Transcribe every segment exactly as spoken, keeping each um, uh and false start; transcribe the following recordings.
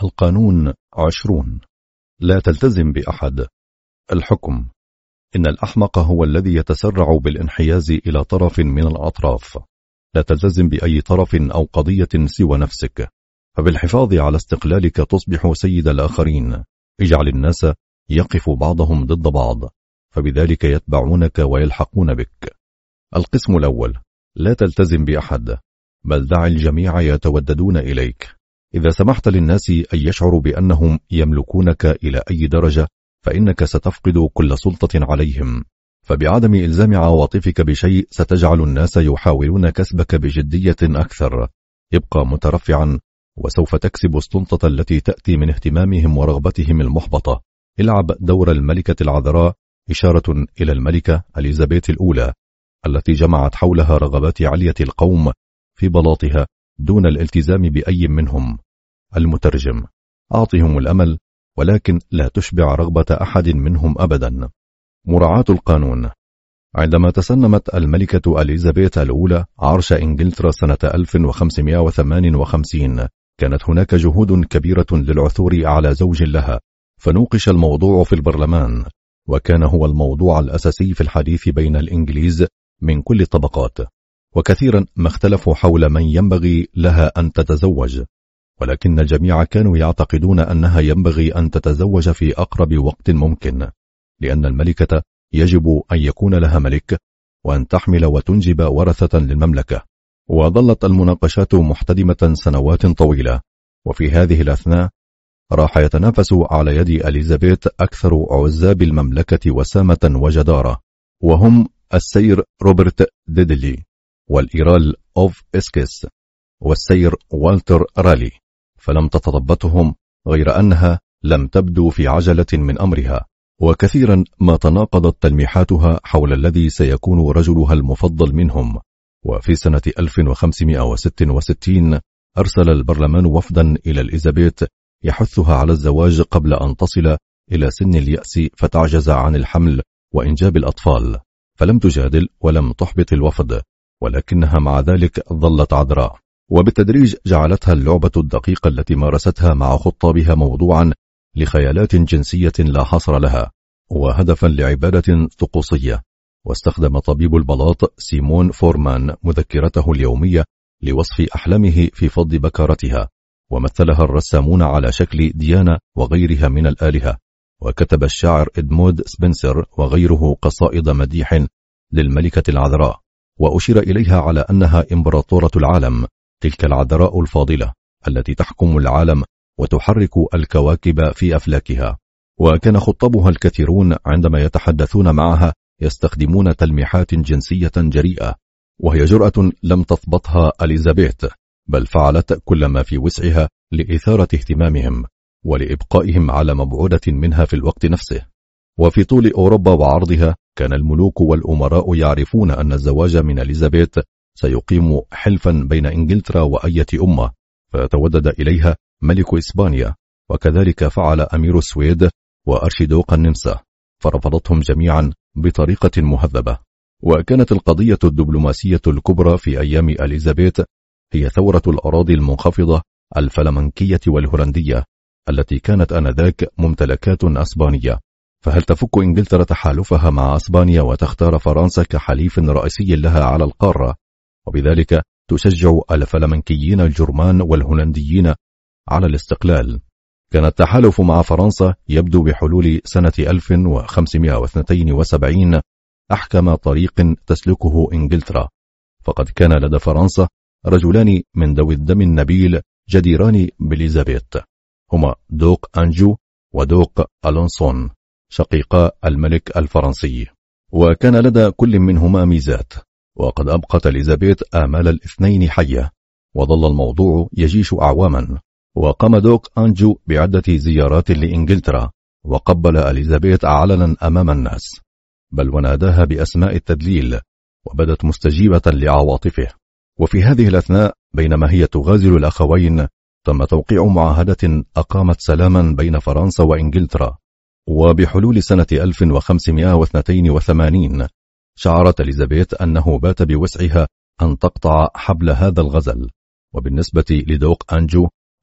القانون عشرون. لا تلتزم بأحد. الحكم: إن الأحمق هو الذي يتسرع بالانحياز إلى طرف من الأطراف. لا تلتزم بأي طرف أو قضية سوى نفسك، فبالحفاظ على استقلالك تصبح سيد الآخرين. اجعل الناس يقف بعضهم ضد بعض، فبذلك يتبعونك ويلحقون بك. القسم الأول: لا تلتزم بأحد، بل دع الجميع يتوددون إليك. إذا سمحت للناس أن يشعروا بأنهم يملكونك إلى أي درجة، فإنك ستفقد كل سلطة عليهم. فبعدم إلزام عواطفك بشيء ستجعل الناس يحاولون كسبك بجدية أكثر. ابقى مترفعا، وسوف تكسب السلطة التي تأتي من اهتمامهم ورغبتهم المحبطة. العب دور الملكة العذراء، إشارة إلى الملكة إليزابيث الأولى التي جمعت حولها رغبات علية القوم في بلاطها دون الالتزام بأي منهم. المترجم: أعطهم الأمل، ولكن لا تشبع رغبة أحد منهم أبدا. مراعاة القانون: عندما تسنمت الملكة إليزابيث الأولى عرش إنجلترا سنة ألف وخمسمائة وثمانية وخمسين، كانت هناك جهود كبيرة للعثور على زوج لها، فنوقش الموضوع في البرلمان، وكان هو الموضوع الأساسي في الحديث بين الإنجليز من كل الطبقات، وكثيرا ما اختلفوا حول من ينبغي لها أن تتزوج، ولكن الجميع كانوا يعتقدون أنها ينبغي أن تتزوج في أقرب وقت ممكن، لأن الملكة يجب أن يكون لها ملك، وأن تحمل وتنجب ورثة للمملكة. وظلت المناقشات محتدمة سنوات طويلة، وفي هذه الأثناء راح يتنافس على يد إليزابيث أكثر عزاب المملكة وسامة وجدارة، وهم السير روبرت ديدلي، والإيرال أوف إسكس، والسير والتر رالي، فلم تتضبطهم غير أنها لم تبدو في عجلة من أمرها، وكثيرا ما تناقضت تلميحاتها حول الذي سيكون رجلها المفضل منهم. وفي سنة ألف وخمسمائة وستة وستين أرسل البرلمان وفدا إلى إليزابيث يحثها على الزواج قبل أن تصل إلى سن اليأس فتعجز عن الحمل وإنجاب الأطفال، فلم تجادل ولم تحبط الوفد، ولكنها مع ذلك ظلت عذراء، وبالتدريج جعلتها اللعبة الدقيقة التي مارستها مع خطابها موضوعا لخيالات جنسية لا حصر لها، وهدفا لعبادة طقوسية. واستخدم طبيب البلاط سيمون فورمان مذكرته اليومية لوصف أحلامه في فض بكارتها، ومثلها الرسامون على شكل ديانا وغيرها من الآلهة، وكتب الشاعر إدموند سبنسر وغيره قصائد مديح للملكة العذراء، وأشير إليها على أنها إمبراطورة العالم، تلك العذراء الفاضلة التي تحكم العالم وتحرك الكواكب في أفلاكها. وكان خطبها الكثيرون عندما يتحدثون معها يستخدمون تلميحات جنسية جريئة، وهي جرأة لم تثبطها إليزابيث، بل فعلت كل ما في وسعها لإثارة اهتمامهم ولإبقائهم على مبعودة منها في الوقت نفسه. وفي طول أوروبا وعرضها كان الملوك والأمراء يعرفون أن الزواج من إليزابيث سيقيم حلفا بين إنجلترا وأية أمة، فتودد إليها ملك إسبانيا، وكذلك فعل أمير السويد وأرشيدوق النمسا، فرفضتهم جميعا بطريقة مهذبة. وكانت القضية الدبلوماسية الكبرى في أيام إليزابيث هي ثورة الأراضي المنخفضة الفلمنكية والهولندية التي كانت آنذاك ممتلكات أسبانية. فهل تفك إنجلترا تحالفها مع أسبانيا وتختار فرنسا كحليف رئيسي لها على القارة، وبذلك تشجع الفلمنكيين الجرمان والهولنديين على الاستقلال؟ كان التحالف مع فرنسا يبدو بحلول سنة ألف وخمسمائة واثنين وسبعين أحكم طريق تسلكه إنجلترا، فقد كان لدى فرنسا رجلان من ذوي الدم النبيل جديران بإليزابيث، هما دوق أنجو ودوق ألونسون، شقيقا الملك الفرنسي، وكان لدى كل منهما ميزات، وقد أبقت إليزابيث آمال الاثنين حية، وظل الموضوع يجيش أعواما. وقام دوق أنجو بعدة زيارات لإنجلترا، وقبل إليزابيث علنا أمام الناس، بل وناداها بأسماء التدليل، وبدت مستجيبة لعواطفه. وفي هذه الأثناء بينما هي تغازل الأخوين، تم توقيع معاهدة أقامت سلاما بين فرنسا وإنجلترا. وبحلول سنة ألف وخمسمائة واثنين وثمانين شعرت إليزابيث أنه بات بوسعها أن تقطع حبل هذا الغزل. وبالنسبة لدوق أنجو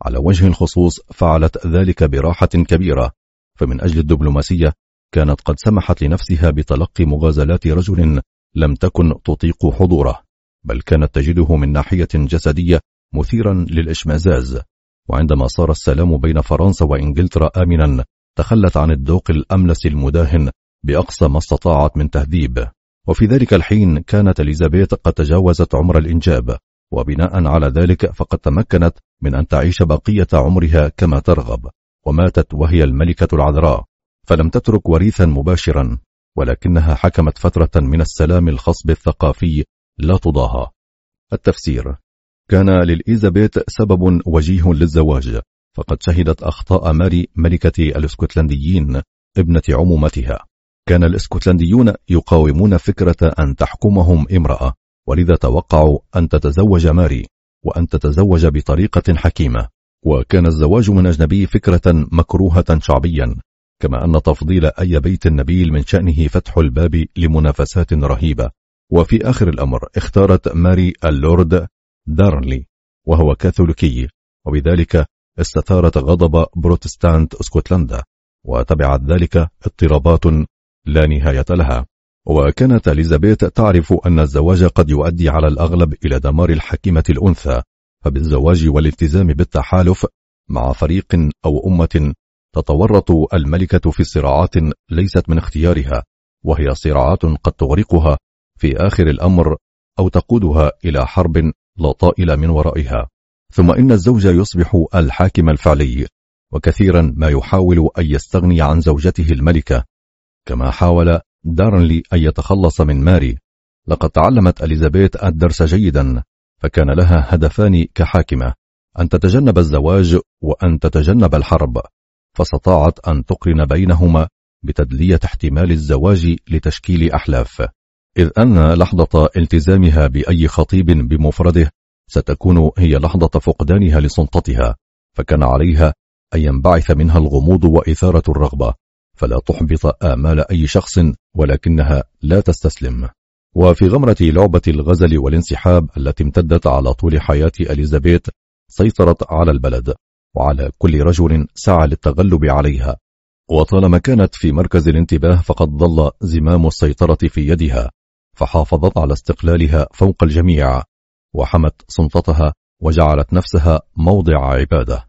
على وجه الخصوص فعلت ذلك براحة كبيرة، فمن أجل الدبلوماسية كانت قد سمحت لنفسها بتلقي مغازلات رجل لم تكن تطيق حضوره، بل كانت تجده من ناحية جسدية مثيرا للإشمئزاز. وعندما صار السلام بين فرنسا وإنجلترا آمنا تخلت عن الذوق الأملس المداهن بأقصى ما استطاعت من تهذيب. وفي ذلك الحين كانت إليزابيث قد تجاوزت عمر الإنجاب، وبناء على ذلك فقد تمكنت من أن تعيش بقية عمرها كما ترغب، وماتت وهي الملكة العذراء، فلم تترك وريثا مباشرا، ولكنها حكمت فترة من السلام الخصب الثقافي لا تضاهى. التفسير: كان لإليزابيث سبب وجيه للزواج، فقد شهدت أخطاء ماري ملكة الاسكتلنديين ابنة عمومتها. كان الاسكتلنديون يقاومون فكرة أن تحكمهم امرأة، ولذا توقعوا أن تتزوج ماري وأن تتزوج بطريقة حكيمة. وكان الزواج من أجنبي فكرة مكروهة شعبيا، كما أن تفضيل أي بيت نبيل من شأنه فتح الباب لمنافسات رهيبة. وفي آخر الأمر اختارت ماري اللورد دارنلي وهو كاثوليكي، وبذلك استثارت غضب بروتستانت اسكتلندا، وتبعت ذلك اضطرابات لا نهاية لها. وكانت إليزابيث تعرف أن الزواج قد يؤدي على الأغلب إلى دمار الحكيمة الأنثى، فبالزواج والالتزام بالتحالف مع فريق أو أمة تتورط الملكة في صراعات ليست من اختيارها، وهي صراعات قد تغرقها في آخر الأمر أو تقودها إلى حرب لا طائل من ورائها. ثم إن الزوج يصبح الحاكم الفعلي، وكثيرا ما يحاول أن يستغني عن زوجته الملكة، كما حاول دارنلي أن يتخلص من ماري. لقد تعلمت إليزابيث الدرس جيدا، فكان لها هدفان كحاكمة: أن تتجنب الزواج وأن تتجنب الحرب، فاستطاعت أن تقرن بينهما بتدلية احتمال الزواج لتشكيل أحلاف، إذ أن لحظة التزامها بأي خطيب بمفرده ستكون هي لحظة فقدانها لسلطتها، فكان عليها أن ينبعث منها الغموض وإثارة الرغبة، فلا تحبط آمال أي شخص ولكنها لا تستسلم. وفي غمرة لعبة الغزل والانسحاب التي امتدت على طول حياة إليزابيث سيطرت على البلد وعلى كل رجل سعى للتغلب عليها، وطالما كانت في مركز الانتباه فقد ظل زمام السيطرة في يدها، فحافظت على استقلالها فوق الجميع وحمت سلطتها وجعلت نفسها موضع عبادة.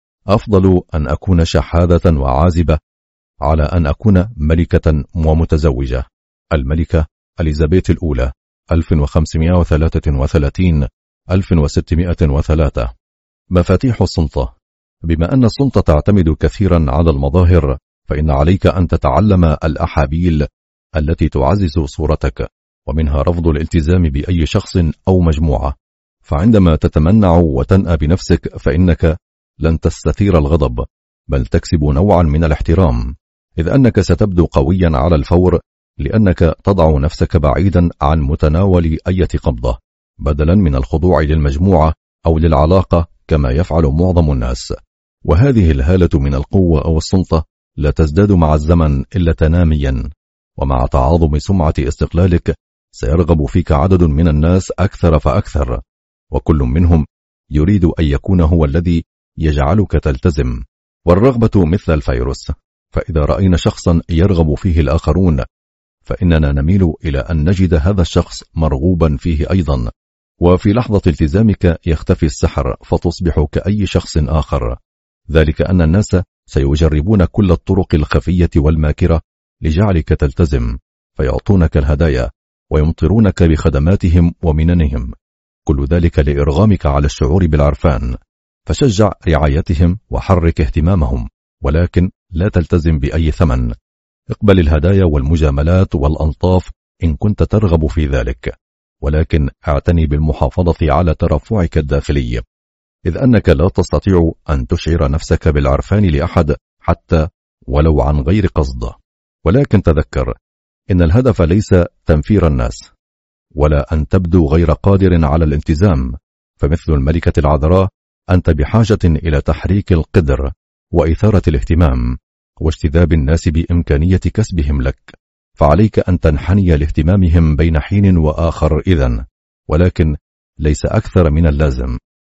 أفضل أن أكون شحاذة وعازبة على أن أكون ملكة ومتزوجة. الملكة إليزابيث الأولى ألف وخمسمائة وثلاثة وثلاثين ألف وستمائة وثلاثة. مفاتيح السلطة. بما أن السلطة تعتمد كثيرا على المظاهر، فإن عليك أن تتعلم الأحابيل التي تعزز صورتك، ومنها رفض الالتزام بأي شخص أو مجموعة. فعندما تتمنع وتنأى بنفسك فإنك لن تستثير الغضب، بل تكسب نوعا من الاحترام، إذ أنك ستبدو قويا على الفور، لأنك تضع نفسك بعيدا عن متناول أي قبضة، بدلا من الخضوع للمجموعة أو للعلاقة كما يفعل معظم الناس. وهذه الهالة من القوة أو السلطة لا تزداد مع الزمن إلا تناميا، ومع تعاظم سمعة استقلالك سيرغب فيك عدد من الناس أكثر فأكثر، وكل منهم يريد أن يكون هو الذي يجعلك تلتزم. والرغبة مثل الفيروس، فإذا رأينا شخصا يرغب فيه الآخرون فإننا نميل إلى أن نجد هذا الشخص مرغوبا فيه أيضا، وفي لحظة التزامك يختفي السحر فتصبح كأي شخص آخر، ذلك أن الناس سيجربون كل الطرق الخفية والماكرة لجعلك تلتزم، فيعطونك الهدايا ويمطرونك بخدماتهم ومننهم، كل ذلك لإرغامك على الشعور بالعرفان. فشجع رعايتهم وحرك اهتمامهم، ولكن لا تلتزم بأي ثمن. اقبل الهدايا والمجاملات والألطاف إن كنت ترغب في ذلك، ولكن اعتني بالمحافظة على ترفعك الداخلي، إذ أنك لا تستطيع أن تشعر نفسك بالعرفان لأحد حتى ولو عن غير قصد. ولكن تذكر إن الهدف ليس تنفير الناس، ولا أن تبدو غير قادر على الالتزام، فمثل الملكة العذراء أنت بحاجة إلى تحريك القدر وإثارة الاهتمام واجتذاب الناس بإمكانية كسبهم لك، فعليك أن تنحني لاهتمامهم بين حين وآخر إذن، ولكن ليس أكثر من اللازم.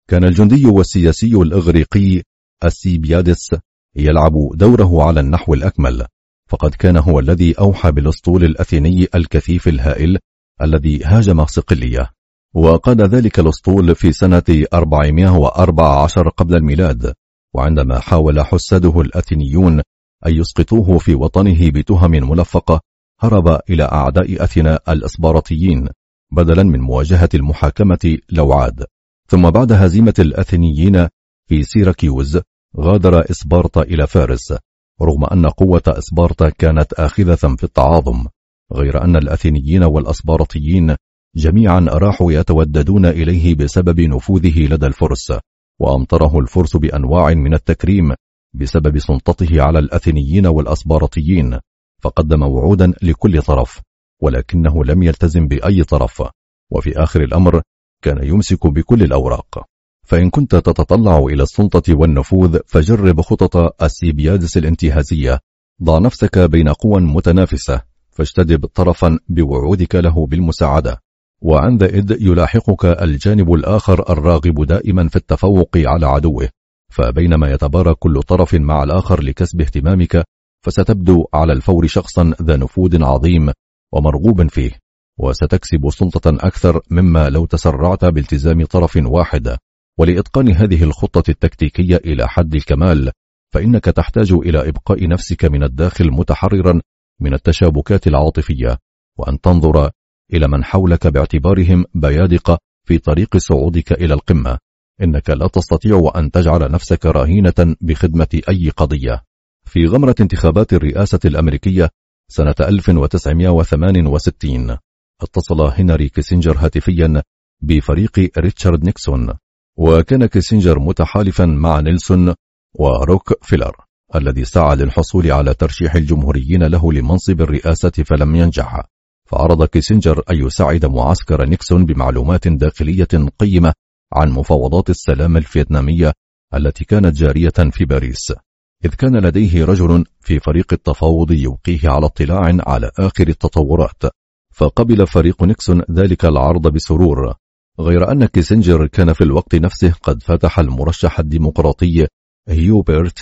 كان الجندي والسياسي الإغريقي أسيبيادس يلعب دوره على النحو الأكمل، فقد كان هو الذي أوحى بالأسطول الأثيني الكثيف الهائل الذي هاجم صقلية، وقاد ذلك الأسطول في سنة أربعمائة وأربعة عشر قبل الميلاد، وعندما حاول حساده الأثينيون أن يسقطوه في وطنه بتهم ملفقة هرب إلى أعداء أثينا الإسبارطيين بدلا من مواجهة المحاكمة لو عاد. ثم بعد هزيمة الأثينيين في سيراكيوز غادر إسبارتا إلى فارس، رغم أن قوة إسبارتا كانت آخذة في التعاظم، غير أن الأثينيين والأسبارطيين جميعا راحوا يتوددون إليه بسبب نفوذه لدى الفرس، وأمطره الفرس بأنواع من التكريم بسبب سلطته على الأثينيين والأسبارطيين، فقدم وعودا لكل طرف ولكنه لم يلتزم بأي طرف، وفي آخر الأمر كان يمسك بكل الأوراق. فإن كنت تتطلع إلى السلطة والنفوذ فجرب خطط أسيبيادس الانتهازية، ضع نفسك بين قوى متنافسة فاجتذب طرفا بوعودك له بالمساعدة، وعندئذ يلاحقك الجانب الآخر الراغب دائما في التفوق على عدوه، فبينما يتبارى كل طرف مع الآخر لكسب اهتمامك فستبدو على الفور شخصا ذا نفوذ عظيم ومرغوب فيه، وستكسب سلطة أكثر مما لو تسرعت بالتزام طرف واحد. ولإتقان هذه الخطة التكتيكية إلى حد الكمال فإنك تحتاج إلى إبقاء نفسك من الداخل متحررا من التشابكات العاطفية، وأن تنظر إلى من حولك باعتبارهم بيادق في طريق صعودك إلى القمة. إنك لا تستطيع أن تجعل نفسك رهينة بخدمة أي قضية. في غمرة انتخابات الرئاسة الأمريكية سنة ألف وتسعمائة وثمانية وستين اتصل هنري كيسنجر هاتفيا بفريق ريتشارد نيكسون، وكان كيسنجر متحالفا مع نيلسون وروك فيلر الذي سعى للحصول على ترشيح الجمهوريين له لمنصب الرئاسة فلم ينجح، فعرض كيسنجر أن يساعد معسكر نيكسون بمعلومات داخلية قيمة عن مفاوضات السلام الفيتنامية التي كانت جارية في باريس، إذ كان لديه رجل في فريق التفاوض يوقيه على اطلاع على آخر التطورات، فقبل فريق نيكسون ذلك العرض بسرور، غير أن كيسنجر كان في الوقت نفسه قد فتح المرشح الديمقراطي هيوبرت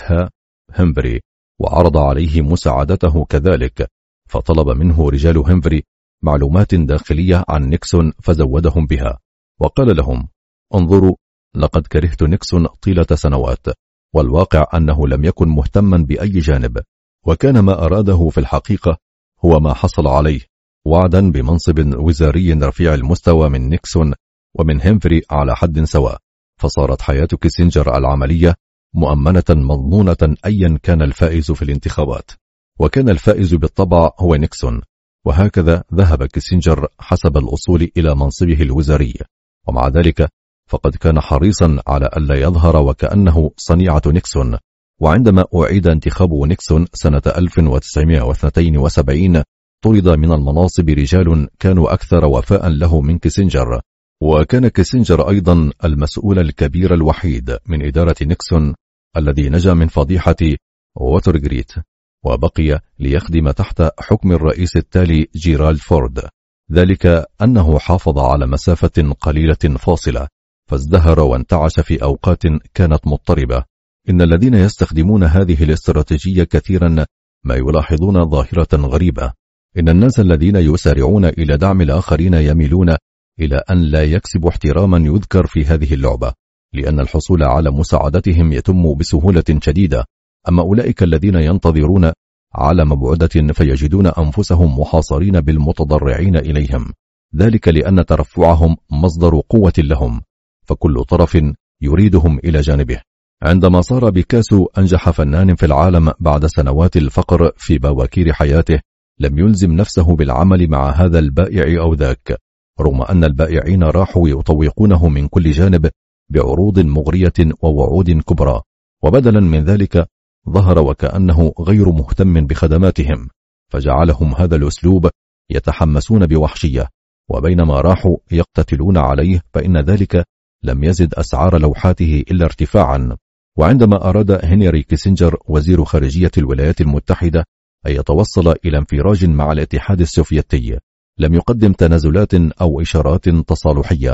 هنفري وعرض عليه مساعدته كذلك، فطلب منه رجال هنفري معلومات داخلية عن نيكسون فزودهم بها، وقال لهم: انظروا، لقد كرهت نيكسون طيلة سنوات، والواقع أنه لم يكن مهتما بأي جانب، وكان ما أراده في الحقيقة هو ما حصل عليه، وعدا بمنصب وزاري رفيع المستوى من نيكسون ومن هنفري على حد سواء، فصارت حياة كيسنجر العملية مؤمنة مضمونة أيا كان الفائز في الانتخابات، وكان الفائز بالطبع هو نيكسون. وهكذا ذهب كيسنجر حسب الأصول إلى منصبه الوزاري، ومع ذلك فقد كان حريصا على ألا يظهر وكأنه صنيعة نيكسون. وعندما أعيد انتخاب نيكسون سنة ألف وتسعمائة واثنين وسبعين طرد من المناصب رجال كانوا أكثر وفاء له من كيسنجر، وكان كيسنجر أيضا المسؤول الكبير الوحيد من إدارة نيكسون الذي نجا من فضيحة ووترغريت، وبقي ليخدم تحت حكم الرئيس التالي جيرالد فورد، ذلك أنه حافظ على مسافة قليلة فاصلة، فازدهر وانتعش في أوقات كانت مضطربة. إن الذين يستخدمون هذه الاستراتيجية كثيرا ما يلاحظون ظاهرة غريبة، إن الناس الذين يسارعون إلى دعم الآخرين يميلون إلى أن لا يكسبوا احتراما يذكر في هذه اللعبة، لأن الحصول على مساعدتهم يتم بسهولة شديدة، أما أولئك الذين ينتظرون على مبعدة فيجدون أنفسهم محاصرين بالمتضرعين إليهم، ذلك لأن ترفعهم مصدر قوة لهم، فكل طرف يريدهم إلى جانبه. عندما صار بيكاسو أنجح فنان في العالم بعد سنوات الفقر في بواكير حياته، لم يلزم نفسه بالعمل مع هذا البائع أو ذاك، رغم أن البائعين راحوا يطوقونه من كل جانب بعروض مغرية ووعود كبرى، وبدلا من ذلك ظهر وكأنه غير مهتم بخدماتهم، فجعلهم هذا الأسلوب يتحمسون بوحشية، وبينما راحوا يقتتلون عليه فإن ذلك لم يزد أسعار لوحاته إلا ارتفاعا. وعندما أراد هنري كيسنجر وزير خارجية الولايات المتحدة أن يتوصل إلى انفراج مع الاتحاد السوفيتي، لم يقدم تنازلات أو إشارات تصالحية،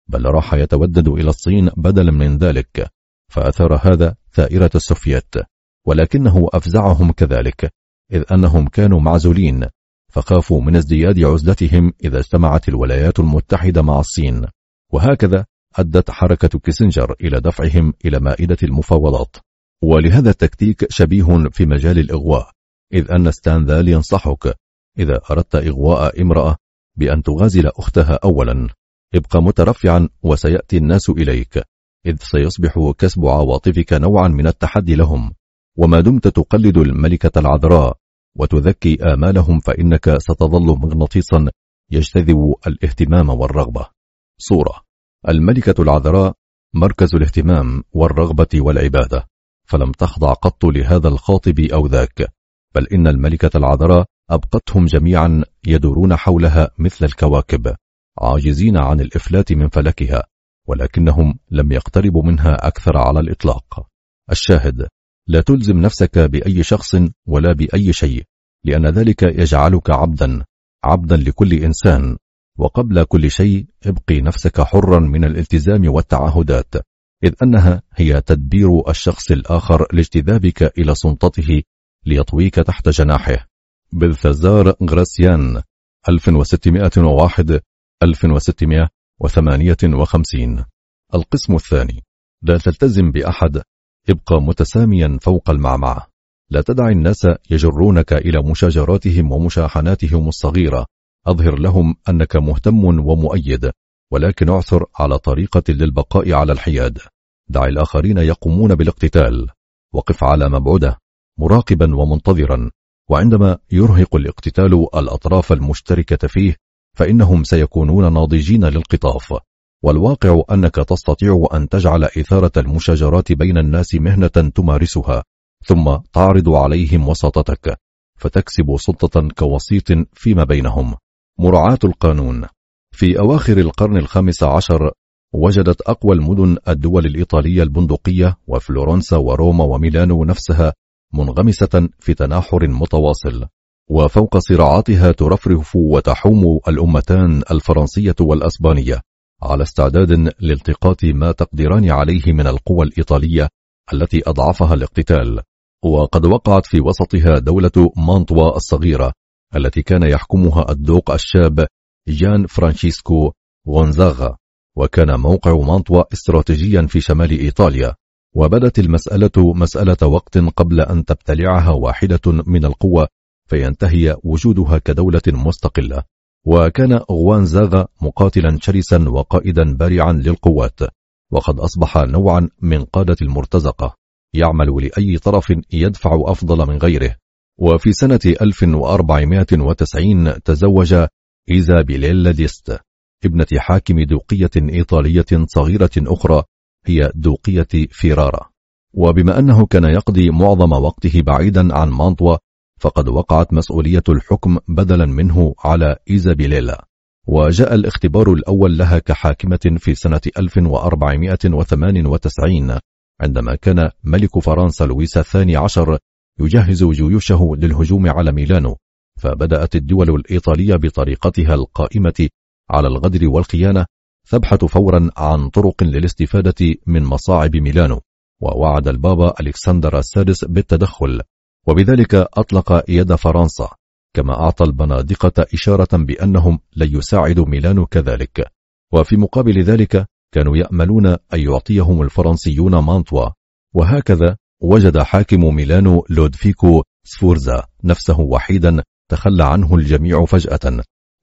بل راح يتودد إلى الصين بدلا من ذلك، فأثار هذا ثائرة السوفيت، ولكنه أفزعهم كذلك، إذ أنهم كانوا معزولين، فخافوا من ازدياد عزلتهم إذا اجتمعت الولايات المتحدة مع الصين. وهكذا أدت حركة كيسنجر إلى دفعهم إلى مائدة المفاوضات. ولهذا التكتيك شبيه في مجال الإغواء، إذ أن ستانذال ينصحك إذا أردت إغواء امرأة بأن تغازل أختها أولا، ابقى مترفعا وسيأتي الناس إليك، إذ سيصبح كسب عواطفك نوعا من التحدي لهم، وما دمت تقلد الملكة العذراء وتذكي آمالهم فإنك ستظل مغناطيسا يجتذب الاهتمام والرغبة. صورة: الملكة العذراء مركز الاهتمام والرغبة والعبادة، فلم تخضع قط لهذا الخاطب أو ذاك، بل إن الملكة العذراء أبقتهم جميعا يدورون حولها مثل الكواكب، عاجزين عن الإفلات من فلكها، ولكنهم لم يقتربوا منها أكثر على الإطلاق. الشاهد: لا تلزم نفسك بأي شخص ولا بأي شيء، لأن ذلك يجعلك عبدا عبدا لكل إنسان، وقبل كل شيء ابقي نفسك حرا من الالتزام والتعهدات، إذ أنها هي تدبير الشخص الآخر لاجتذابك إلى سلطته ليطويك تحت جناحه. بلثازار غراسيان ألف وستمائة وواحد إلى ألف وستمائة وثمانية وخمسين. القسم الثاني: لا تلتزم بأحد، ابقى متساميا فوق المعمعة، لا تدع الناس يجرونك إلى مشاجراتهم ومشاحناتهم الصغيرة، أظهر لهم أنك مهتم ومؤيد، ولكن اعثر على طريقة للبقاء على الحياد. دع الآخرين يقومون بالاقتتال، وقف على مبعده مراقبا ومنتظرا، وعندما يرهق الاقتتال الأطراف المشتركة فيه فإنهم سيكونون ناضجين للقطاف. والواقع أنك تستطيع أن تجعل إثارة المشاجرات بين الناس مهنة تمارسها، ثم تعرض عليهم وساطتك، فتكسب سلطة كوسيط فيما بينهم. مراعاة القانون. في أواخر القرن الخامس عشر وجدت أقوى المدن الدول الإيطالية البندقية وفلورنسا وروما وميلانو نفسها منغمسة في تناحر متواصل، وفوق صراعاتها ترفرف وتحوم الأمتان الفرنسية والأسبانية على استعداد لالتقاط ما تقدران عليه من القوى الإيطالية التي أضعفها الاقتتال. وقد وقعت في وسطها دولة مانتوا الصغيرة التي كان يحكمها الدوق الشاب جان فرانشيسكو غونزاغا، وكان موقع مانتوا استراتيجيا في شمال إيطاليا، وبدت المسألة مسألة وقت قبل أن تبتلعها واحدة من القوى فينتهي وجودها كدولة مستقلة. وكان غوانزاغا مقاتلا شرسا وقائدا بارعا للقوات، وقد أصبح نوعا من قادة المرتزقة يعمل لأي طرف يدفع أفضل من غيره. وفي سنة ألف وأربعمائة وتسعين تزوج إيزابيليلا ديست ابنة حاكم دوقية إيطالية صغيرة أخرى هي دوقية فيرارا. وبما أنه كان يقضي معظم وقته بعيدا عن مانتوا، فقد وقعت مسؤولية الحكم بدلا منه على إيزابيليلا. وجاء الاختبار الأول لها كحاكمة في سنة ألف وأربعمائة وثمانية وتسعين، عندما كان ملك فرنسا لويس الثاني عشر يجهز جيوشه للهجوم على ميلانو، فبدأت الدول الإيطالية بطريقتها القائمة على الغدر والخيانة تبحث فورا عن طرق للاستفادة من مصاعب ميلانو، ووعد البابا ألكسندر السادس بالتدخل، وبذلك أطلق يد فرنسا، كما أعطى البنادقة إشارة بأنهم لن يساعدوا ميلانو كذلك. وفي مقابل ذلك كانوا يأملون أن يعطيهم الفرنسيون مانتوا، وهكذا وجد حاكم ميلانو لودفيكو سفورزا نفسه وحيدا تخلى عنه الجميع فجأة،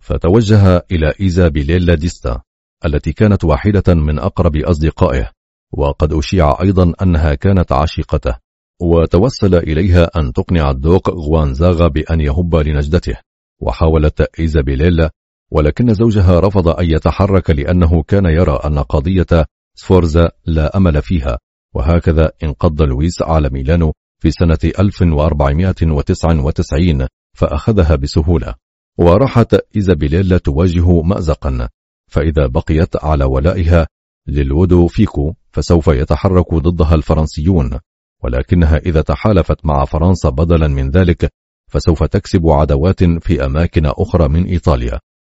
فتوجه إلى إيزابيليلا ديستا التي كانت واحدة من أقرب أصدقائه، وقد أشيع أيضا أنها كانت عشيقته، وتوسل إليها أن تقنع الدوق غوانزاغا بأن يهب لنجدته. وحاولت إيزابيليلا، ولكن زوجها رفض أن يتحرك لأنه كان يرى أن قضية سفورزا لا أمل فيها. وهكذا انقض لويس على ميلانو في سنة ألف وأربعمائة وتسعة وتسعين فأخذها بسهولة، وراحت إيزابيليلا تواجه مأزقا، فإذا بقيت على ولائها للودوفيكو فسوف يتحرك ضدها الفرنسيون، ولكنها إذا تحالفت مع فرنسا بدلا من ذلك فسوف تكسب عدوات في أماكن أخرى من إيطاليا.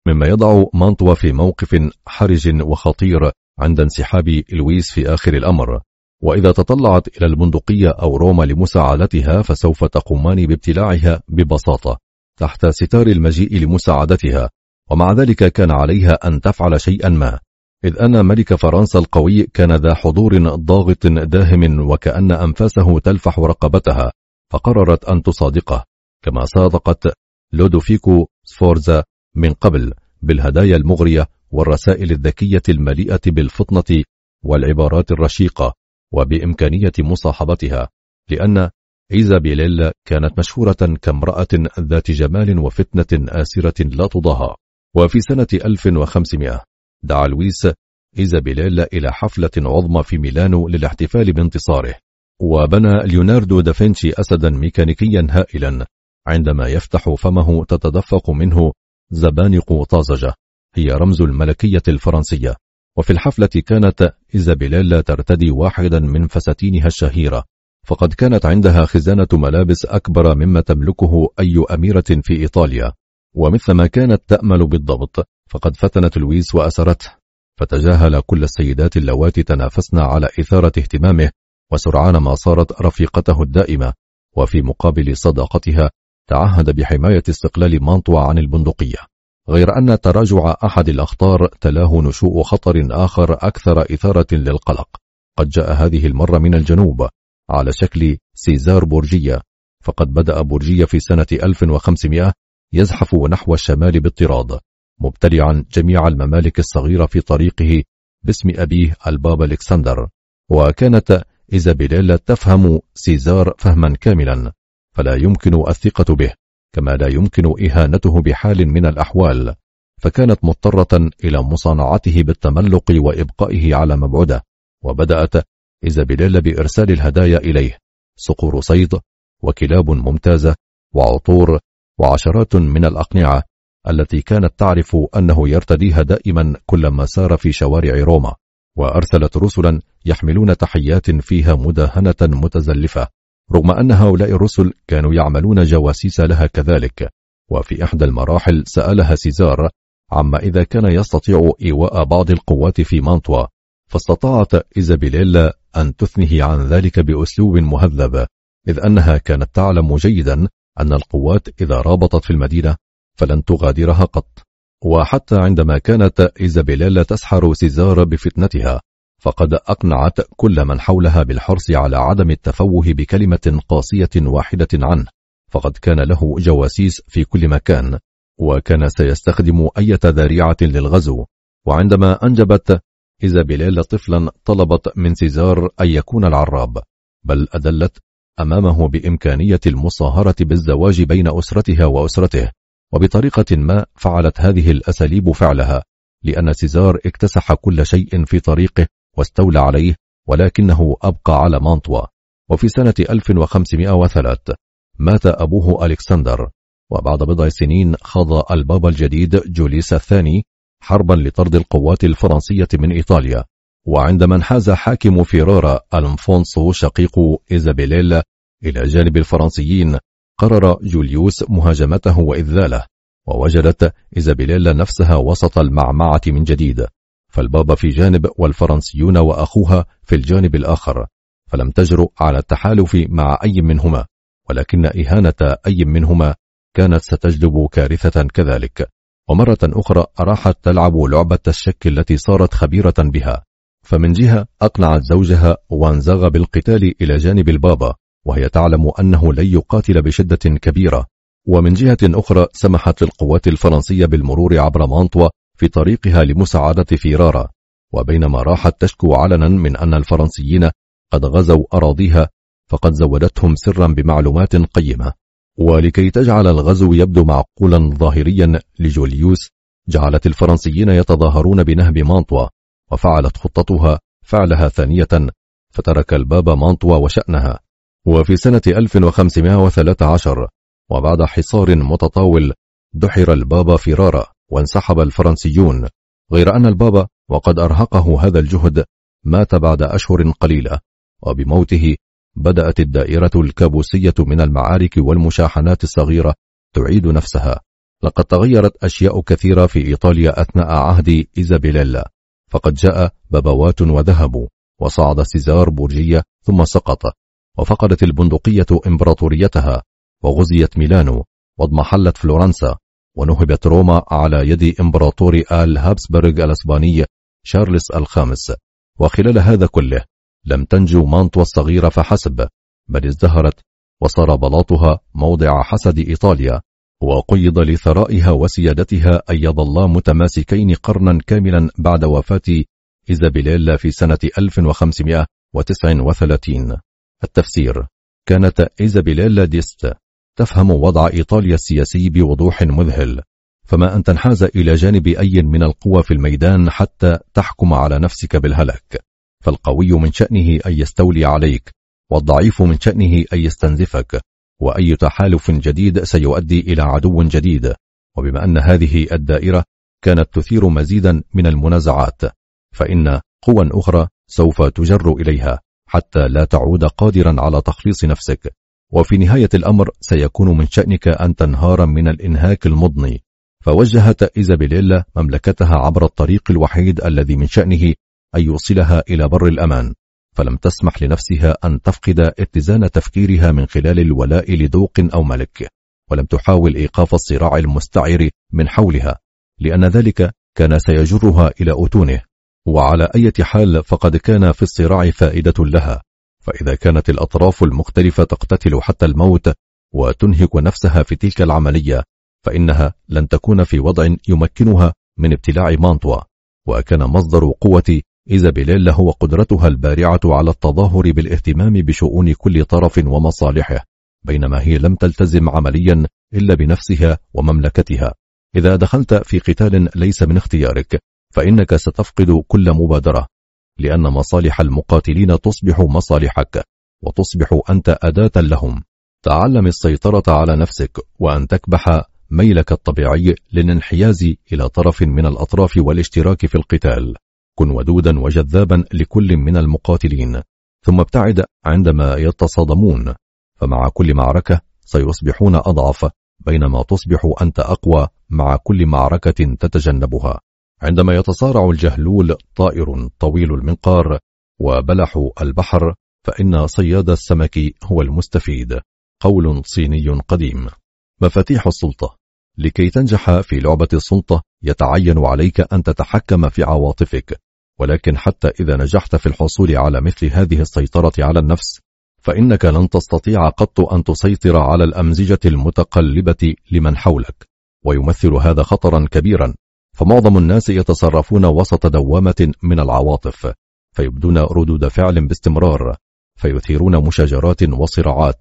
مما يضع مانتوا في موقف حرج وخطير عند انسحاب لويس في آخر الأمر. وإذا تطلعت إلى البندقية أو روما لمساعدتها فسوف تقومان بابتلاعها ببساطة تحت ستار المجيء لمساعدتها، ومع ذلك كان عليها أن تفعل شيئا ما، إذ أن ملك فرنسا القوي كان ذا حضور ضاغط داهم وكأن أنفاسه تلفح رقبتها، فقررت أن تصادقه كما صادقت لودوفيكو سفورزا من قبل بالهدايا المغرية والرسائل الذكية المليئة بالفطنة والعبارات الرشيقة، وبإمكانية مصاحبتها، لأن إيزابيليلا كانت مشهورة كامرأة ذات جمال وفتنة آسرة لا تضاهى. وفي سنة ألف وخمسمائة دعا لويس إيزابيليلا إلى حفلة عظمى في ميلانو للاحتفال بانتصاره، وبنى ليوناردو دافنشي أسدا ميكانيكيا هائلا عندما يفتح فمه تتدفق منه زبانق طازجة هي رمز الملكية الفرنسية. وفي الحفلة كانت إيزابيليلا ترتدي واحدا من فساتينها الشهيرة، فقد كانت عندها خزانة ملابس أكبر مما تملكه أي أميرة في إيطاليا، ومثلما كانت تأمل بالضبط فقد فتنت لويس وأسرته، فتجاهل كل السيدات اللواتي تنافسن على إثارة اهتمامه، وسرعان ما صارت رفيقته الدائمة، وفي مقابل صداقتها تعهد بحماية استقلال مانتوا عن البندقية، غير أن تراجع أحد الأخطار تلاه نشوء خطر آخر أكثر إثارة للقلق قد جاء هذه المرة من الجنوب على شكل سيزار بورجيا. فقد بدأ بورجيا في سنة ألف وخمسمائة يزحف نحو الشمال باضطراد، مبتلعا جميع الممالك الصغيرة في طريقه باسم أبيه البابا الكسندر، وكانت إيزابيليلا تفهم سيزار فهما كاملا، فلا يمكن الثقة به كما لا يمكن إهانته بحال من الأحوال، فكانت مضطرة إلى مصانعته بالتملق وإبقائه على مبعده. وبدأت إيزابيليلا بإرسال الهدايا إليه، صقور صيد وكلاب ممتازة وعطور وعشرات من الأقنعة التي كانت تعرف أنه يرتديها دائما كلما سار في شوارع روما، وأرسلت رسلا يحملون تحيات فيها مداهنة متزلفة، رغم أن هؤلاء الرسل كانوا يعملون جواسيس لها كذلك. وفي إحدى المراحل سألها سيزار عما إذا كان يستطيع إيواء بعض القوات في مانتوا، فاستطاعت إيزابيليلا أن تثنيه عن ذلك بأسلوب مهذب، إذ أنها كانت تعلم جيدا أن القوات إذا رابطت في المدينة فلن تغادرها قط. وحتى عندما كانت إيزابيليلا تسحر سيزار بفتنتها فقد أقنعت كل من حولها بالحرص على عدم التفوه بكلمة قاسية واحدة عنه، فقد كان له جواسيس في كل مكان، وكان سيستخدم أي ذريعة للغزو. وعندما أنجبت إيزابيليلا طفلا طلبت من سيزار أن يكون العراب، بل أدلت أمامه بإمكانية المصاهرة بالزواج بين أسرتها وأسرته، وبطريقة ما فعلت هذه الأساليب فعلها، لأن سيزار اكتسح كل شيء في طريقه واستولى عليه، ولكنه أبقى على مانتوا. وفي سنة ألف وخمسمائة وثلاثة مات أبوه ألكسندر، وبعد بضع سنين خاض البابا الجديد جوليوس الثاني حربا لطرد القوات الفرنسية من إيطاليا. وعندما انحاز حاكم فيرارا ألفونسو شقيق إيزابيليلا إلى جانب الفرنسيين، قرر جوليوس مهاجمته وإذلاله، ووجدت إيزابيليلا نفسها وسط المعمعة من جديد، فالبابا في جانب والفرنسيون وأخوها في الجانب الآخر، فلم تجرؤ على التحالف مع أي منهما، ولكن إهانة أي منهما كانت ستجلب كارثة كذلك. ومرة أخرى أراحت تلعب لعبة الشك التي صارت خبيرة بها، فمن جهة أقنعت زوجها وانزغ بالقتال إلى جانب البابا وهي تعلم أنه لن يقاتل بشدة كبيرة، ومن جهة أخرى سمحت للقوات الفرنسية بالمرور عبر مانتوا في طريقها لمساعدة فيرارا. وبينما راحت تشكو علنا من أن الفرنسيين قد غزوا أراضيها، فقد زودتهم سرا بمعلومات قيمة، ولكي تجعل الغزو يبدو معقولا ظاهريا لجوليوس جعلت الفرنسيين يتظاهرون بنهب مانتوا، وفعلت خطتها فعلها ثانية، فترك البابا مانتوا وشأنها. وفي سنة ألف وخمسمائة وثلاثة عشر وبعد حصار متطاول دحر البابا فيرارا وانسحب الفرنسيون، غير أن البابا وقد أرهقه هذا الجهد مات بعد أشهر قليلة، وبموته بدأت الدائرة الكابوسية من المعارك والمشاحنات الصغيرة تعيد نفسها، لقد تغيرت أشياء كثيرة في إيطاليا أثناء عهد إيزابيليلا، فقد جاء بابوات وذهبوا، وصعد سيزار بورجية ثم سقط، وفقدت البندقية إمبراطوريتها، وغزيت ميلانو، واضمحلت فلورنسا، ونهبت روما على يد إمبراطور آل هابسبرغ الأسباني شارلس الخامس. وخلال هذا كله لم تنجو مانطوى الصغيرة فحسب، بل ازدهرت وصار بلاطها موضع حسد إيطاليا، وقيض لثرائها وسيادتها أن يظلا متماسكين قرنا كاملا بعد وفاة إيزابيليلا في سنة ألف وخمسمائة وتسعة وثلاثين. التفسير: كانت إيزابيليلا ديست تفهم وضع إيطاليا السياسي بوضوح مذهل، فما أن تنحاز إلى جانب أي من القوى في الميدان حتى تحكم على نفسك بالهلاك، فالقوي من شأنه أن يستولي عليك، والضعيف من شأنه أن يستنزفك، وأي تحالف جديد سيؤدي إلى عدو جديد. وبما أن هذه الدائرة كانت تثير مزيدا من المنازعات، فإن قوى أخرى سوف تجر إليها حتى لا تعود قادرا على تخليص نفسك، وفي نهاية الأمر سيكون من شأنك أن تنهار من الإنهاك المضني. فوجهت إيزابيليلا مملكتها عبر الطريق الوحيد الذي من شأنه أن يوصلها إلى بر الأمان، فلم تسمح لنفسها أن تفقد اتزان تفكيرها من خلال الولاء لذوق أو ملك، ولم تحاول إيقاف الصراع المستعر من حولها، لأن ذلك كان سيجرها إلى أتونه. وعلى أي حال فقد كان في الصراع فائدة لها، فإذا كانت الأطراف المختلفة تقتتل حتى الموت وتنهك نفسها في تلك العملية، فإنها لن تكون في وضع يمكنها من ابتلاع مانطوى. وكان مصدر قوة إيزابيليلا هو قدرتها البارعة على التظاهر بالاهتمام بشؤون كل طرف ومصالحه، بينما هي لم تلتزم عمليا إلا بنفسها ومملكتها. إذا دخلت في قتال ليس من اختيارك، فإنك ستفقد كل مبادرة، لأن مصالح المقاتلين تصبح مصالحك، وتصبح أنت أداة لهم. تعلم السيطرة على نفسك، وأن تكبح ميلك الطبيعي للانحياز إلى طرف من الأطراف والاشتراك في القتال. كن ودودا وجذابا لكل من المقاتلين، ثم ابتعد عندما يتصادمون، فمع كل معركة سيصبحون أضعف، بينما تصبح أنت أقوى مع كل معركة تتجنبها. عندما يتصارع الجهلول طائر طويل المنقار وبلح البحر، فإن صياد السمك هو المستفيد. قول صيني قديم. مفاتيح السلطة. لكي تنجح في لعبة السلطة يتعين عليك أن تتحكم في عواطفك، ولكن حتى إذا نجحت في الحصول على مثل هذه السيطرة على النفس، فإنك لن تستطيع قط أن تسيطر على الأمزجة المتقلبة لمن حولك، ويمثل هذا خطرا كبيرا، فمعظم الناس يتصرفون وسط دوامة من العواطف، فيبدون ردود فعل باستمرار، فيثيرون مشاجرات وصراعات،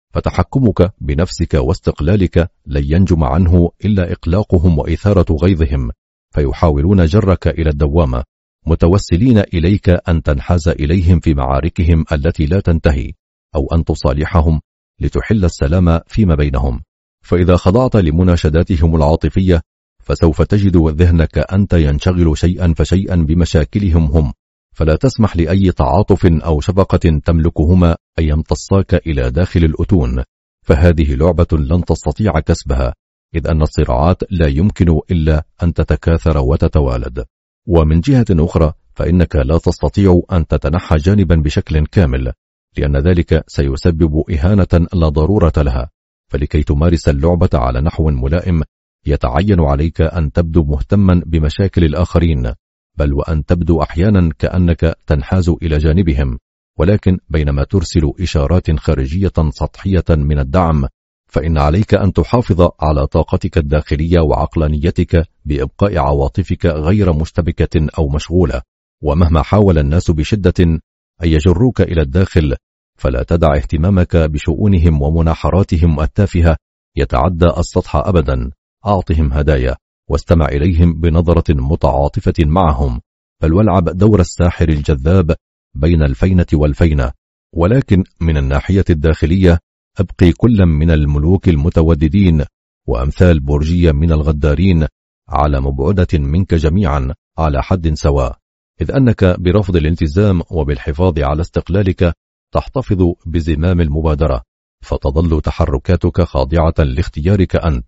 فتحكمك بنفسك واستقلالك لن ينجم عنه إلا إقلاقهم وإثارة غيظهم، فيحاولون جرك إلى الدوامة، متوسلين إليك أن تنحاز إليهم في معاركهم التي لا تنتهي، أو أن تصالحهم لتحل السلام فيما بينهم. فإذا خضعت لمناشداتهم العاطفية، فسوف تجد ذهنك أنت ينشغل شيئا فشيئا بمشاكلهم هم، فلا تسمح لأي تعاطف أو شفقة تملكهما أن يمتصاك إلى داخل الأتون، فهذه لعبة لن تستطيع كسبها، إذ أن الصراعات لا يمكن إلا أن تتكاثر وتتوالد. ومن جهة أخرى فإنك لا تستطيع أن تتنحى جانبا بشكل كامل، لأن ذلك سيسبب إهانة لا ضرورة لها. فلكي تمارس اللعبة على نحو ملائم، يتعين عليك أن تبدو مهتما بمشاكل الآخرين، بل وأن تبدو أحيانا كأنك تنحاز إلى جانبهم، ولكن بينما ترسل إشارات خارجية سطحية من الدعم، فإن عليك أن تحافظ على طاقتك الداخلية وعقلانيتك بإبقاء عواطفك غير مشتبكة أو مشغولة. ومهما حاول الناس بشدة أن يجروك إلى الداخل، فلا تدع اهتمامك بشؤونهم ومناحراتهم التافهة يتعدى السطح أبدا. أعطهم هدايا، واستمع إليهم بنظرة متعاطفة معهم، بل والعب دور الساحر الجذاب بين الفينة والفينة. ولكن من الناحية الداخلية أبقي كل من الملوك المتوددين وأمثال بورجية من الغدارين على مبعدة منك جميعا على حد سواء، إذ أنك برفض الالتزام وبالحفاظ على استقلالك تحتفظ بزمام المبادرة، فتظل تحركاتك خاضعة لاختيارك أنت،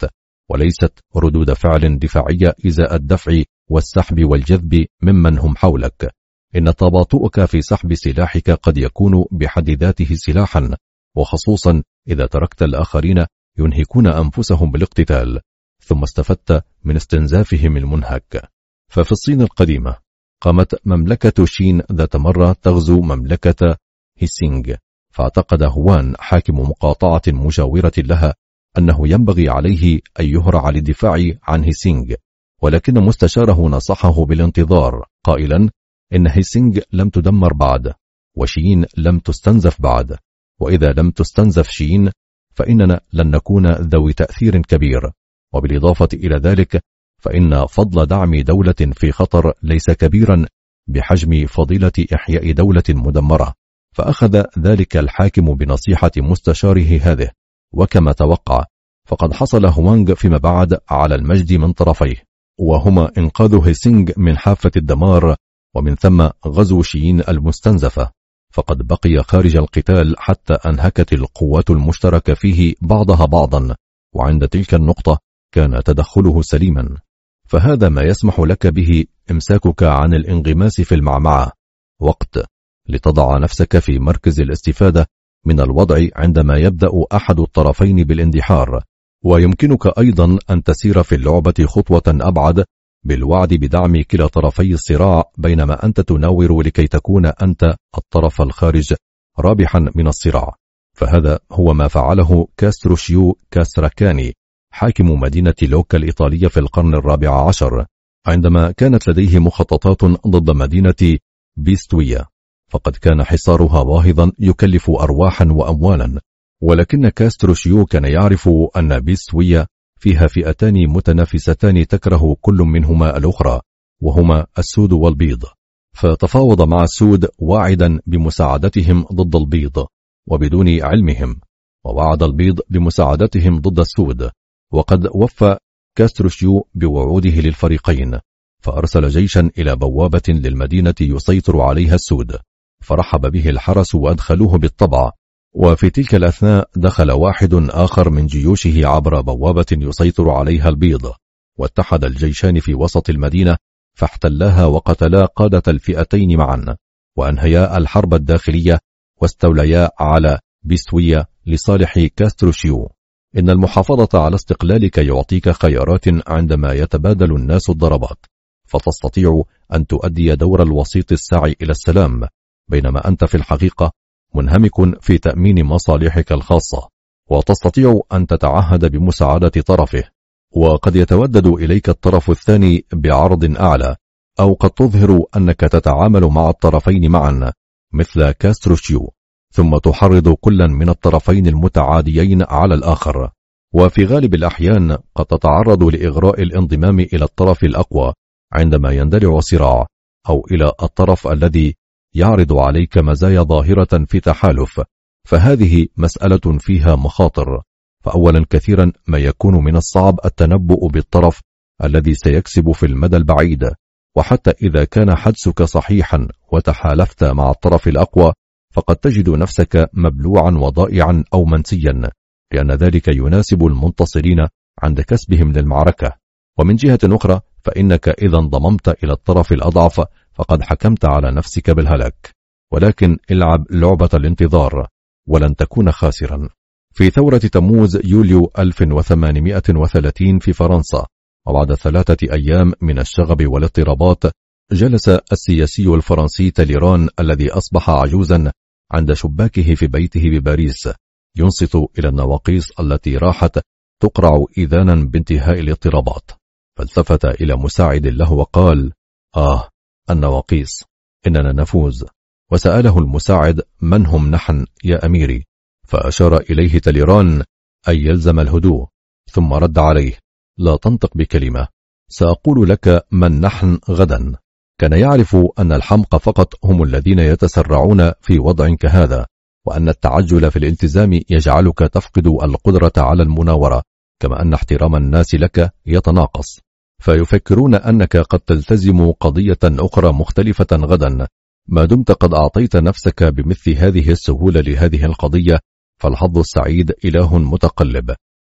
وليست ردود فعل دفاعية إزاء الدفع والسحب والجذب ممن هم حولك. إن تباطؤك في سحب سلاحك قد يكون بحد ذاته سلاحا، وخصوصا إذا تركت الآخرين ينهكون أنفسهم بالاقتتال ثم استفدت من استنزافهم المنهك. ففي الصين القديمة قامت مملكة شين ذات مرة تغزو مملكة هيسينغ، فاعتقد هوان حاكم مقاطعة مجاورة لها أنه ينبغي عليه أن يهرع للدفاع عن هيسينغ، ولكن مستشاره نصحه بالانتظار قائلا إن هيسينغ لم تدمر بعد، وشين لم تستنزف بعد، وإذا لم تستنزف شين فإننا لن نكون ذوي تأثير كبير. وبالإضافة إلى ذلك فإن فضل دعم دولة في خطر ليس كبيرا بحجم فضيلة إحياء دولة مدمرة. فأخذ ذلك الحاكم بنصيحة مستشاره هذه، وكما توقع فقد حصل هوانغ فيما بعد على المجد من طرفيه، وهما إنقاذ هيسينغ من حافة الدمار، ومن ثم غزو شين المستنزفة، فقد بقي خارج القتال حتى أنهكت القوات المشتركة فيه بعضها بعضا، وعند تلك النقطة كان تدخله سليما. فهذا ما يسمح لك به إمساكك عن الانغماس في المعمعة وقت لتضع نفسك في مركز الاستفادة من الوضع عندما يبدأ أحد الطرفين بالاندحار، ويمكنك أيضا أن تسير في اللعبة خطوة أبعد بالوعد بدعم كلا طرفي الصراع، بينما أنت تناور لكي تكون أنت الطرف الخارج رابحا من الصراع. فهذا هو ما فعله كاستروشيو كاسراكاني حاكم مدينة لوكا الإيطالية في القرن الرابع عشر، عندما كانت لديه مخططات ضد مدينة بيستوية، فقد كان حصارها باهظا يكلف أرواحا وأموالا، ولكن كاستروشيو كان يعرف أن بيستوية فيها فئتان متنافستان تكره كل منهما الأخرى، وهما السود والبيض، فتفاوض مع السود واعدا بمساعدتهم ضد البيض وبدون علمهم، ووعد البيض بمساعدتهم ضد السود، وقد وفى كاستروشيو بوعوده للفريقين، فأرسل جيشا إلى بوابة للمدينة يسيطر عليها السود، فرحب به الحرس وأدخلوه بالطبع. وفي تلك الأثناء دخل واحد آخر من جيوشه عبر بوابة يسيطر عليها البيض، واتحد الجيشان في وسط المدينة فاحتلاها وقتلا قادة الفئتين معا، وأنهيا الحرب الداخلية واستوليا على بيستوية لصالح كاستروشيو. إن المحافظة على استقلالك يعطيك خيارات عندما يتبادل الناس الضربات، فتستطيع أن تؤدي دور الوسيط الساعي إلى السلام، بينما أنت في الحقيقة منهمك في تأمين مصالحك الخاصة، وتستطيع أن تتعهد بمساعدة طرفه، وقد يتودد إليك الطرف الثاني بعرض أعلى، أو قد تظهر أنك تتعامل مع الطرفين معا مثل كاستروشيو، ثم تحرض كلا من الطرفين المتعاديين على الآخر. وفي غالب الأحيان قد تتعرض لإغراء الانضمام إلى الطرف الأقوى عندما يندلع صراع، أو إلى الطرف الذي يعرض عليك مزايا ظاهرة في تحالف، فهذه مسألة فيها مخاطر. فأولا كثيرا ما يكون من الصعب التنبؤ بالطرف الذي سيكسب في المدى البعيد، وحتى إذا كان حدسك صحيحا وتحالفت مع الطرف الأقوى فقد تجد نفسك مبلوعا وضائعا أو منسيا، لأن ذلك يناسب المنتصرين عند كسبهم للمعركة. ومن جهة أخرى فإنك إذا انضممت إلى الطرف الأضعف فقد حكمت على نفسك بالهلاك، ولكن العب لعبة الانتظار ولن تكون خاسرا. في ثورة تموز يوليو ألف وثمانمائة وثلاثين في فرنسا، وبعد ثلاثة أيام من الشغب والاضطرابات، جلس السياسي الفرنسي تاليران الذي أصبح عجوزا عند شباكه في بيته بباريس، ينصت إلى النواقيس التي راحت تقرع إذانا بانتهاء الاضطرابات، فالتفت إلى مساعد له وقال: آه النواقيس، إننا نفوز. وسأله المساعد: من هم نحن يا أميري؟ فأشار إليه تاليران أن يلزم الهدوء، ثم رد عليه: لا تنطق بكلمة، سأقول لك من نحن غدا. كان يعرف أن الحمق فقط هم الذين يتسرعون في وضع كهذا، وأن التعجل في الالتزام يجعلك تفقد القدرة على المناورة، كما أن احترام الناس لك يتناقص، فيفكرون أنك قد تلتزم قضية أخرى مختلفة غدا. ما دمت قد أعطيت نفسك بمثل هذه السهولة لهذه القضية، فالحظ السعيد إله متقلب،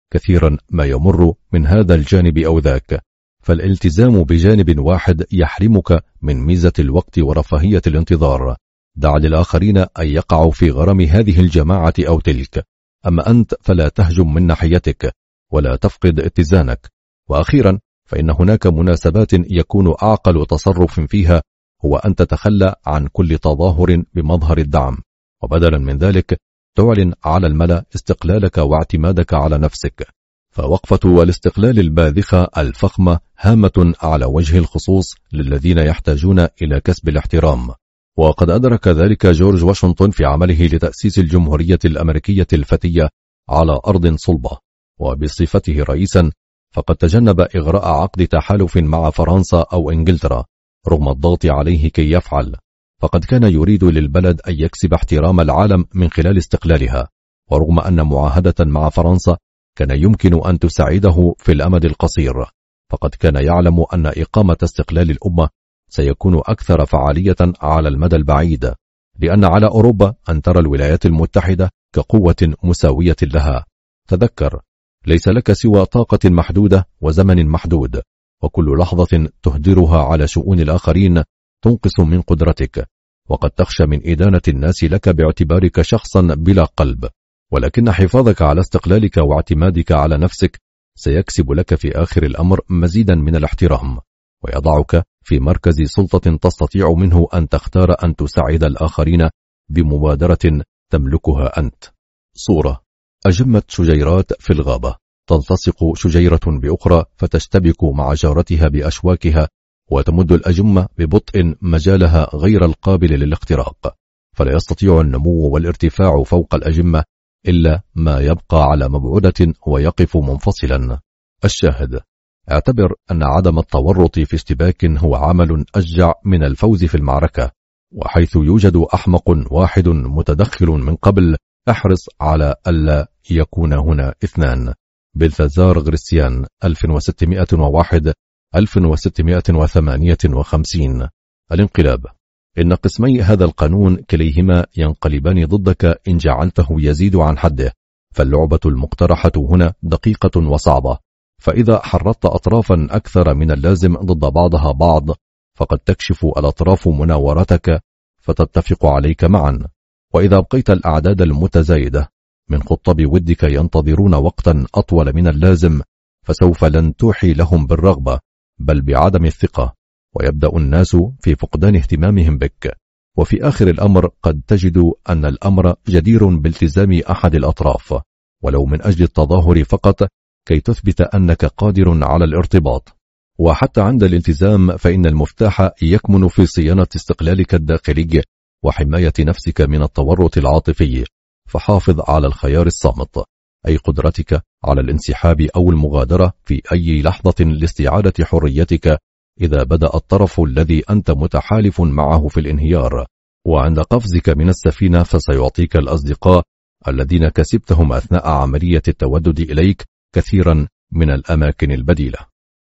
كثيرا ما يمر من هذا الجانب أو ذاك، فالالتزام بجانب واحد يحرمك من ميزة الوقت ورفاهية الانتظار. دع للآخرين أن يقعوا في غرم هذه الجماعة أو تلك، أما أنت فلا تهجم من ناحيتك ولا تفقد اتزانك. وأخيرا، فإن هناك مناسبات يكون أعقل تصرف فيها هو أن تتخلى عن كل تظاهر بمظهر الدعم، وبدلا من ذلك تعلن على الملأ استقلالك واعتمادك على نفسك. فوقفة الاستقلال الباذخة الفخمة هامة على وجه الخصوص للذين يحتاجون إلى كسب الاحترام. وقد أدرك ذلك جورج واشنطن في عمله لتأسيس الجمهورية الأمريكية الفتية على أرض صلبة، وبصفته رئيسا فقد تجنب إغراء عقد تحالف مع فرنسا أو إنجلترا رغم الضغط عليه كي يفعل، فقد كان يريد للبلد أن يكسب احترام العالم من خلال استقلالها. ورغم أن معاهدة مع فرنسا كان يمكن أن تساعده في الأمد القصير، فقد كان يعلم أن إقامة استقلال الأمة سيكون أكثر فعالية على المدى البعيد، لأن على أوروبا أن ترى الولايات المتحدة كقوة مساوية لها. تذكر، ليس لك سوى طاقة محدودة وزمن محدود، وكل لحظة تهدرها على شؤون الآخرين تنقص من قدرتك، وقد تخشى من إدانة الناس لك باعتبارك شخصا بلا قلب. ولكن حفاظك على استقلالك واعتمادك على نفسك سيكسب لك في آخر الأمر مزيدا من الاحترام، ويضعك في مركز سلطة تستطيع منه أن تختار أن تساعد الآخرين بمبادرة تملكها أنت. صورة: أجمت شجيرات في الغابة، تلتصق شجيرة بأخرى فتشتبك مع جارتها بأشواكها، وتمد الأجمة ببطء مجالها غير القابل للاختراق، فلا يستطيع النمو والارتفاع فوق الأجمة إلا ما يبقى على مبعدة ويقف منفصلا. الشاهد: اعتبر أن عدم التورط في اشتباك هو عمل أشجع من الفوز في المعركة، وحيث يوجد أحمق واحد متدخل من قبل احرص على ألا يكون هنا اثنان. بلثازار غريسيان ألف وستمائة وواحد ألف وستمائة وثمانية وخمسين. الانقلاب: إن قسمي هذا القانون كليهما ينقلبان ضدك إن جعلته يزيد عن حده، فاللعبة المقترحة هنا دقيقة وصعبة، فإذا حرضت أطرافا أكثر من اللازم ضد بعضها بعض فقد تكشف الأطراف مناورتك فتتفق عليك معا، وإذا بقيت الأعداد المتزايدة من خطب ودك ينتظرون وقتا أطول من اللازم فسوف لن توحي لهم بالرغبة بل بعدم الثقة، ويبدأ الناس في فقدان اهتمامهم بك، وفي آخر الأمر قد تجد أن الأمر جدير بالتزام أحد الأطراف ولو من أجل التظاهر فقط كي تثبت أنك قادر على الارتباط. وحتى عند الالتزام فإن المفتاح يكمن في صيانة استقلالك الداخلي وحماية نفسك من التورط العاطفي، فحافظ على الخيار الصامت، أي قدرتك على الانسحاب أو المغادرة في أي لحظة لاستعادة حريتك إذا بدأ الطرف الذي أنت متحالف معه في الانهيار. وعند قفزك من السفينة فسيعطيك الأصدقاء الذين كسبتهم أثناء عملية التودد إليك كثيرا من الأماكن البديلة.